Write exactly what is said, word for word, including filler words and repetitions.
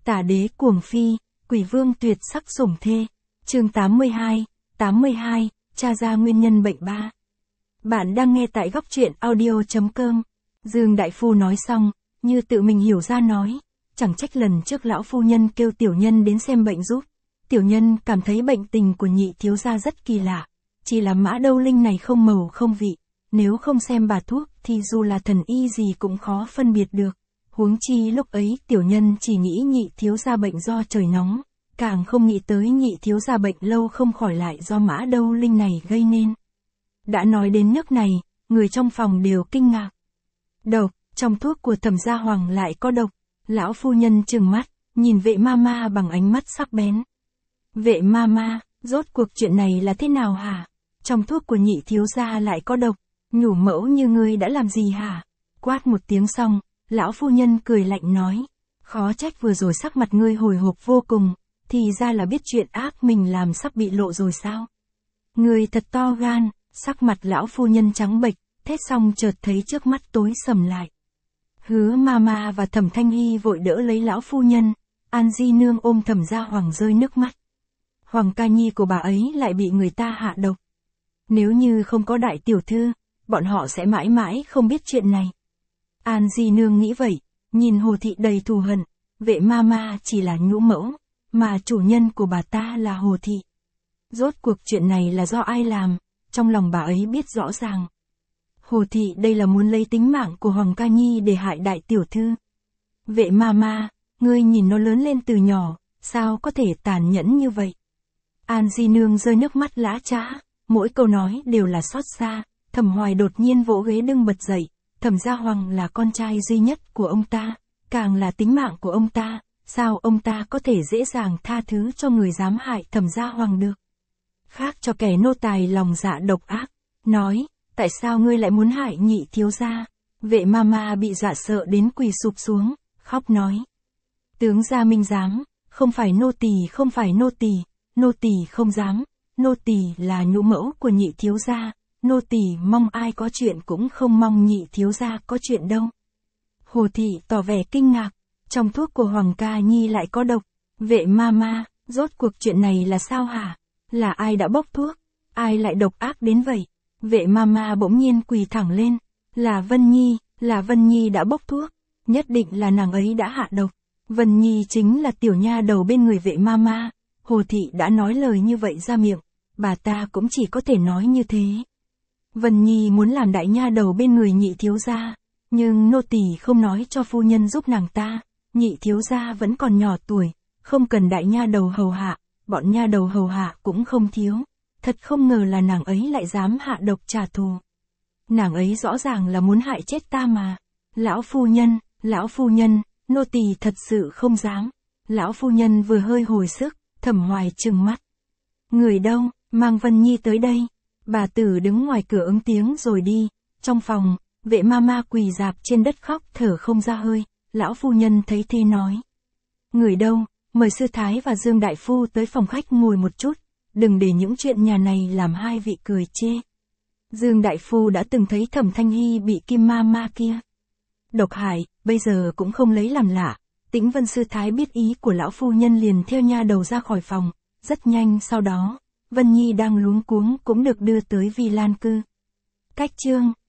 Tả đế cuồng phi, quỷ vương tuyệt sắc sủng thê. Chương tám mươi hai, tám mươi hai, tra ra nguyên nhân bệnh ba. Bạn đang nghe tại góc truyện audio chấm com. Dương đại phu nói xong, như tự mình hiểu ra nói, chẳng trách lần trước lão phu nhân kêu tiểu nhân đến xem bệnh giúp. Tiểu nhân cảm thấy bệnh tình của nhị thiếu gia rất kỳ lạ, chỉ là mã đâu linh này không màu không vị, nếu không xem bà thuốc thì dù là thần y gì cũng khó phân biệt được. Huống chi lúc ấy tiểu nhân chỉ nghĩ nhị thiếu gia bệnh do trời nóng, càng không nghĩ tới nhị thiếu gia bệnh lâu không khỏi lại do mã đâu linh này gây nên. Đã nói đến nước này, người trong phòng đều kinh ngạc. Độc, trong thuốc của Thẩm Gia Hoàng lại có độc. Lão phu nhân trừng mắt, nhìn vệ ma ma bằng ánh mắt sắc bén. Vệ ma ma, rốt cuộc chuyện này là thế nào hả? Trong thuốc của nhị thiếu gia lại có độc, nhủ mẫu như ngươi đã làm gì hả? Quát một tiếng xong, lão phu nhân cười lạnh nói, khó trách vừa rồi sắc mặt ngươi hồi hộp vô cùng, thì ra là biết chuyện ác mình làm sắp bị lộ rồi sao? Ngươi thật to gan. Sắc mặt lão phu nhân trắng bệch, thét xong chợt thấy trước mắt tối sầm lại. Hứa ma ma và Thẩm Thanh Hy vội đỡ lấy lão phu nhân, An Di nương ôm Thẩm Gia Hoàng rơi nước mắt. Hoàng ca nhi của bà ấy lại bị người ta hạ độc. Nếu như không có đại tiểu thư, bọn họ sẽ mãi mãi không biết chuyện này. An Di nương nghĩ vậy, nhìn Hồ thị đầy thù hận, vệ ma ma chỉ là nhũ mẫu, mà chủ nhân của bà ta là Hồ thị. Rốt cuộc chuyện này là do ai làm? Trong lòng bà ấy biết rõ ràng. Hồ thị đây là muốn lấy tính mạng của Hoàng ca nhi để hại đại tiểu thư. Vệ ma ma, ngươi nhìn nó lớn lên từ nhỏ, sao có thể tàn nhẫn như vậy? An Di nương rơi nước mắt lã chã, mỗi câu nói đều là xót xa. Thẩm Hoài đột nhiên vỗ ghế đứng bật dậy, Thẩm Gia Hoàng là con trai duy nhất của ông ta, càng là tính mạng của ông ta, sao ông ta có thể dễ dàng tha thứ cho người dám hại Thẩm Gia Hoàng được? Khác cho kẻ nô tài lòng dạ độc ác, nói, tại sao ngươi lại muốn hại nhị thiếu gia? Vệ ma ma bị dọa sợ đến quỳ sụp xuống, khóc nói. Tướng gia minh dám, không phải nô tỳ không phải nô tỳ, nô tỳ không dám, nô tỳ là nhũ mẫu của nhị thiếu gia, nô tỳ mong ai có chuyện cũng không mong nhị thiếu gia có chuyện đâu. Hồ thị tỏ vẻ kinh ngạc, trong thuốc của Hoàng ca nhi lại có độc. Vệ ma ma, rốt cuộc chuyện này là sao hả? Là ai đã bốc thuốc? Ai lại độc ác đến vậy? Vệ ma ma bỗng nhiên quỳ thẳng lên. Là Vân Nhi, là Vân Nhi đã bốc thuốc. Nhất định là nàng ấy đã hạ độc. Vân Nhi chính là tiểu nha đầu bên người vệ ma ma. Hồ thị đã nói lời như vậy ra miệng. Bà ta cũng chỉ có thể nói như thế. Vân Nhi muốn làm đại nha đầu bên người nhị thiếu gia. Nhưng nô tỳ không nói cho phu nhân giúp nàng ta. Nhị thiếu gia vẫn còn nhỏ tuổi, không cần đại nha đầu hầu hạ. Bọn nha đầu hầu hạ cũng không thiếu. Thật không ngờ là nàng ấy lại dám hạ độc trả thù. Nàng ấy rõ ràng là muốn hại chết ta mà. Lão phu nhân, lão phu nhân, nô tỳ thật sự không dám. Lão phu nhân vừa hơi hồi sức, Thẩm Hoài trừng mắt. Người đâu, mang Vân Nhi tới đây. Bà tử đứng ngoài cửa ứng tiếng rồi đi. Trong phòng, vệ ma ma quỳ rạp trên đất khóc thở không ra hơi. Lão phu nhân thấy thế nói. Người đâu? Mời sư thái và Dương đại phu tới phòng khách ngồi một chút, đừng để những chuyện nhà này làm hai vị cười chê. Dương đại phu đã từng thấy Thẩm Thanh Hy bị kim ma ma kia độc hại, bây giờ cũng không lấy làm lạ. Tĩnh Vân sư thái biết ý của lão phu nhân liền theo nha đầu ra khỏi phòng, rất nhanh sau đó, Vân Nhi đang luống cuống cũng được đưa tới Vi Lan cư. Cách chương